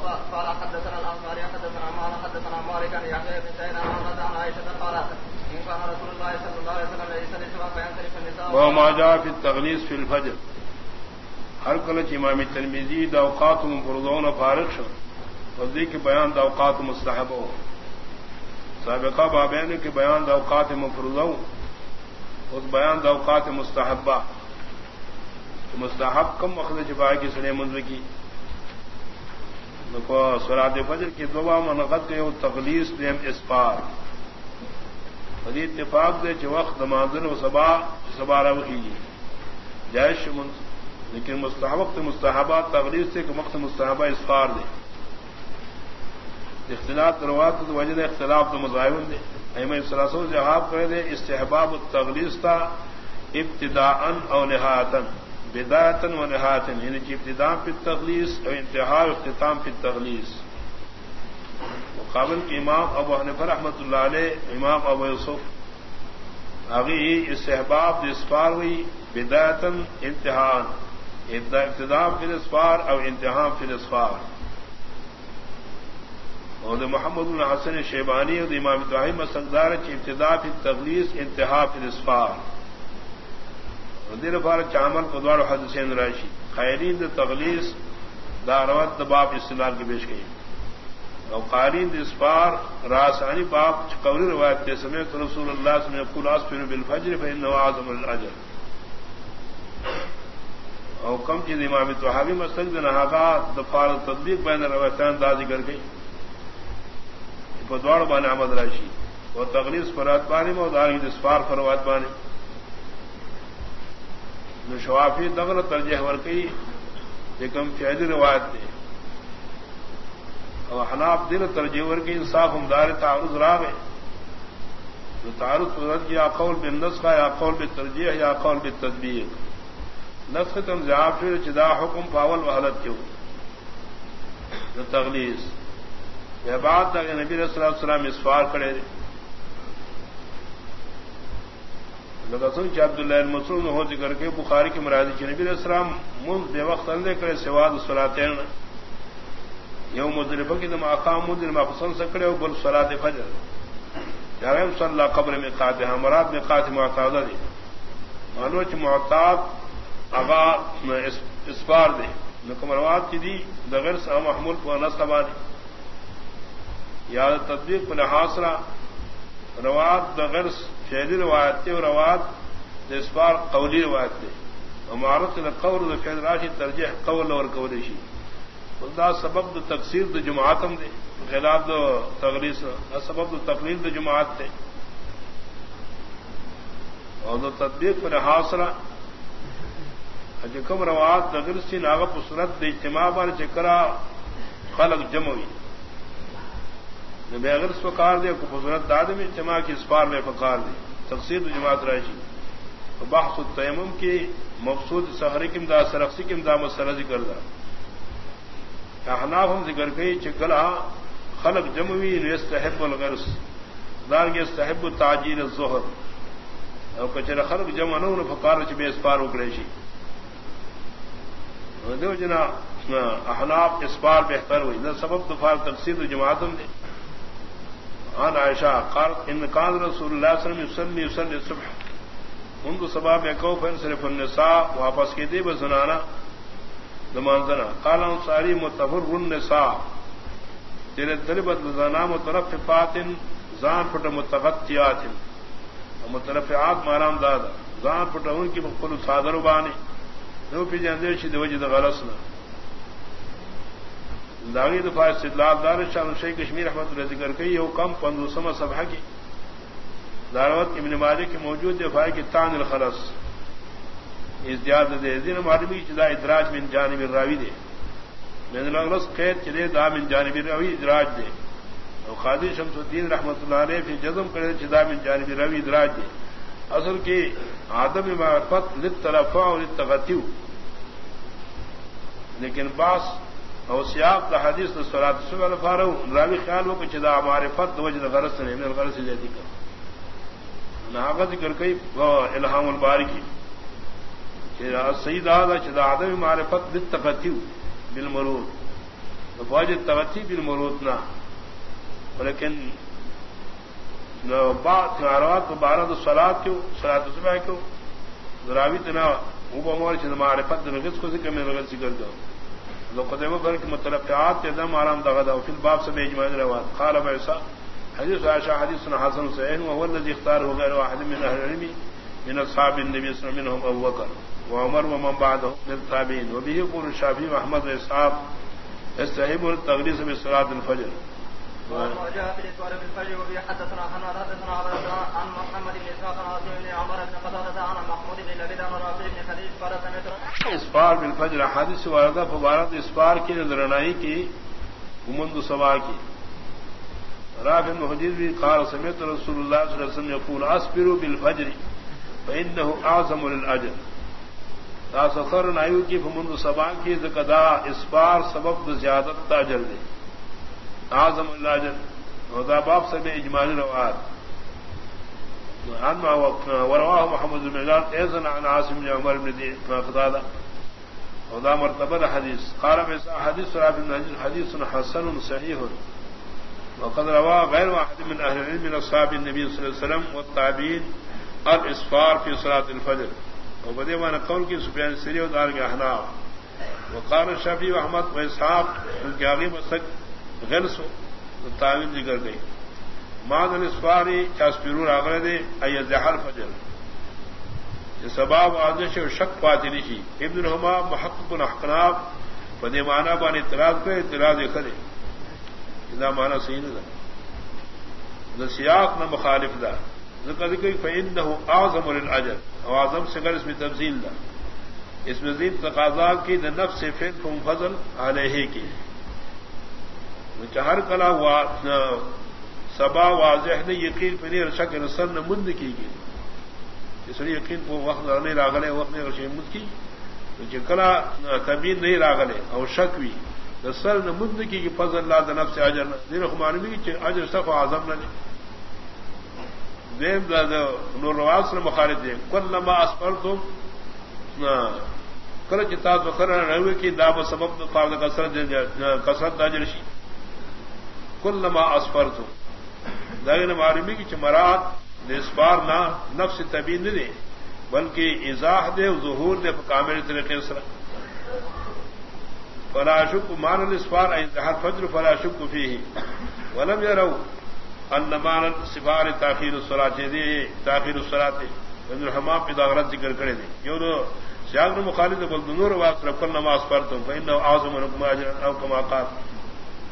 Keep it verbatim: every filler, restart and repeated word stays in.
قال حدثنا الأنصاري حدثنا عمار حدثنا مالك عن يحيى بن سعيد عن عائشة قالت إن كان رسول الله صلى الله عليه وسلم ليس لسوا فينصرف النساء. وما جاء في التغليظ في الفجر. ہر کلچ امام ترمذی دا اوقات مفروضون فارغ شو وذی کے بیان دا اوقات مستحب ہو سابقہ بابین کے بیان دا اوقات مفروضہ اس بیان دا اوقات مستحبہ مستحب کم وقت چپائے کی سنے منظر کی صلاۃ فجر کی دعا منعقد کے تغلیظ دیم اسفار حدیث اتفاق دے چ وقت نمازن و صبا صبا روحی جائش لیکن مستحب وقت مستحبات تغلیظ سے کہ وقت مستحبہ اسفار دے اختلاف روات تو وجہ اختلاف تو مذاہب دے ائمہ ثلاثہ جواب کرے دے استحباب التغلیظ تا ابتداء او نہایتا بدایتا و نہایتا یعنی کہ ابتداء فی التغلیظ اور انتہا اختتام فی التغلیظ. مقابل کے امام ابو حنیفہ رحمۃ اللہ علیہ امام ابو یوسف آگے استحباب اسفار ہوئی بدایتا انتہا ابتداء فی الاسفار اور انتہا فی الاسفار. اور محمد بن حسن شیبانی اور امام ابراہیم مسدار کی ابتداء فی التغلیظ انتہا فی الاسفار. دیر بار چامل کو دوار حدثین راشی خیرین دا تغلیظ دا روت باب استدلال کی پیش گئی اور قارین دا اسفار راسانی باب قولی روایت کے سمیت رسول اللہ صلی اللہ علیہ وسلم یقول اسفر بالفجر فإنه اعظم الاجر. اور کم چیز امام طحاوی مسلک نہاگا دفار تطبیق بین روایتان دا ذکر گئی دوڑ بانے احمد راشی اور تغلیظ فرات بانے میں دار اسفار فروات بانے شوافی دغل ترجیح ورکی لیکن فیضی روایت دے اور حناف دل ترجیح ورکی انصاف ہمدار تعارض راغے جو تعارض صورت یا قول بالنسخ یا قول بالترجیح یا قول بالتطبیق. نسخ تم ضعافی چدا حکم پاول وحلت کیوں جو تغلیظ یہ بات تھا کہ نبی صلی اللہ علیہ وسلم اسفار کرے لگسن عبداللہ المسعود ہو ذکر کے بخاری کی مرادی کی نبی علیہ السلام منذ بے وقت اندے کرے سواد الصلاتین یوم مزدلفہ کی دم اقام مدن ما پسند سکڑے اور بل صلاۃ فجر جاگم صلی اللہ قبر میں قاطع مراد میں قاطع معتاد دی مانو چ معتاد اغا اسفار دے نکمروات کی دی دغیر سا محمول کو نسبانی یا تطبیق پر حاصلہ روات دغیر شہری روایت تھے اور روات اسفار قولی روایت تھے عمارت قول فیض راشی ترجیح قول اور قولیشی خدا سبب تقسیر د جماعتم دے خلاف دو تغلیظ سبب تقلید د جماعت تھے اور دو تطبیق پر حاصلہ کم روات دغیر سی ناغب صورت د اجتماع بار چکرا خلق جمعی اگر اس فکار دے کو حضرت داد میں اجتماع کی اسفار میں فکار دے تقسیم جماعت راشی بحث التیمم کی مقصود سحری کی امداد سرخسی کی امداد مسئلہ ذکر دا احناف ہم ذکر گئی چکلا خلق جمعی یستحب الغرس دار کے استحب تعجیل الظہر اور کچرا خلق جمع نہ فکار چ بے اسفار اکریشی دیو جنا احناف اسفار بہتر ہوئی نہ سبب دفار تقسیم جماعتم دے. عن عائشہ قالت ان كان رسول اللہ صلی اللہ علیہ وسلم يصلي يصلي الصبح منذ صباح يقوم فينصرف النساء واپس کی دی بزنانا نمازنا قال انصاری متفر النساء تیرے طلبت زنا مترففات زان پٹ متغطیات مترفعات مارام دادا زان پٹ ان کی مخل صادر بانی نو پی جاندے شد وجد غلسنا داغی دفاع استدلال دار شاہ شیخ کشمیر احمد اللہ ذکر کئی یو کم پندوسمہ صفحہ کی دعوت ابن مالک کی موجود دفاع کی تان الخلص ازدیاد دے دین معلومی چدا ادراج من جانب الراوی دے من الغلص قید چدے دا من جانب الراوی ادراج دے اور قاضی شمس الدین رحمۃ اللہ علیہ فی جزم کرے چدا من جانب الراوی ادراج دے. اصل کی عدم معرفت للترفع وللتغطیو لیکن باس اور سیاق دا حدیث دا صلاۃ الصبح الفارو راوی خیال ہو کہ چدا معرفت وجد غرض نے من الغرض زیادی کا نہ ذکر کئی الہام الباری کی کہ سید آدھا چدا عدم معرفت للتغطیو بالمرور واجب توتی بالمروتنا لیکن بات ناروات کو بارہ تو سلاد کیوں سلاد صبح کیوں ذراوی تنا وہ مور سے معرفت لغت کو ذکر میں لغت ذکر دو لو قدمہ بھر کے متلفعات کے دم آرام دغدا وفي الباب سے اجماع روایت قال عیسیٰ حدیث عائشہ حدیث حسن صحیح وهو الذي اختاره غير واحد من اهل العلم من اصحاب النبي صلى الله عليه وسلم منهم ابو بكر وعمر ومن بعدهم من التابعين وبه يقول الشافعي واحمد واسحاق يستحب التغليظ بصلاه الفجر. وجاء في الإسوار بالفجر وبه حدثنا حماد حدثنا عن محمد بن إسحاق عن بن عمر بن قتادة عن محمود بن لبيد عن رافع بن خديج قال سمعت اسفار بالفجر حادث واردہ فبارت اسفار کی نظرنائی کی منذ صباح کی رافع بن خدیج بھی قال سمعت رسول اللہ صلی اللہ علیہ وسلم يقول اصبروا بالفجر فإنه أعظم للأجر. تاسخر نایو کی فمنذ صباح کی ذکدا اسفار سبب زیادت تاجر دے اعظم الاجر وذا باب سے اجمالی روایت عن ورواه محمد بن مجاهد ايضا عن عاصم بن عمر بن قتادة وذا مرتبه حديث قال عيسى حديث رافع بن حديث حسن صحيح وقد روى غير واحد من اهل العلم من اصحاب النبي صلى الله عليه وسلم والتابعين الاسفار في صلاه الفجر وبدي وانا قول کی سفیان الثوری و دار کے احناف وقال الشافعي واحمد واسحاق الجاغي مسك غلس تعویل ذکر گئی ماد الاسفاری چاسپیرور آگرہ دے ای زحر فجر سباب آزش و شک پاتی نشی ابن الحما محقق احقناف پدے مانا بان اعتراض کرے اعتراض کرے اذا مانا صحیح نہ دا سیاق نہ مخالف دا ذکر ذکر فإنه اعظم للأجر او اعظم سے گر اس میں تفضیل دا اس میں زید تقاضا کی دا نفس فعل فضل علیہ کی ہر کلا ہوا سبا واضح نے یقین پہ نہیں رشا کے رسل نے مند کی گئی اس لیے یقین کو وقت نہیں راگلے وقت نے رشی مند کی کلا تبین نہیں راگلے اور شک بھی رسل نے مند کی کہ فضل اللہ دنب سے اجر دین خمان بھی اجر صف اعظم نہ دیم نور نواز نے مخالف دے کل لما اسپر تم کل کتاب بخر رہے کی داب سبب فارد کثرت کثرت اجر شی کلما اسفرت داغن معلومی کی چمرات اسفار نہ نفس تبین نہ دے بلکہ ازاح دے ظہور دے کامل طریقے سے فلا شک مان الاسفار اي ظهر فجر فلا شک فيه ولم يروا ان مان الاسفار تاخير الصلاه دے تاخير الصلاه ابن الحمام پہ داغرت ذکر کرے دے جو سیاق مخالف بول نور واس رکن نماز پڑھتم فانه اعظم لكم اجرا او كما قال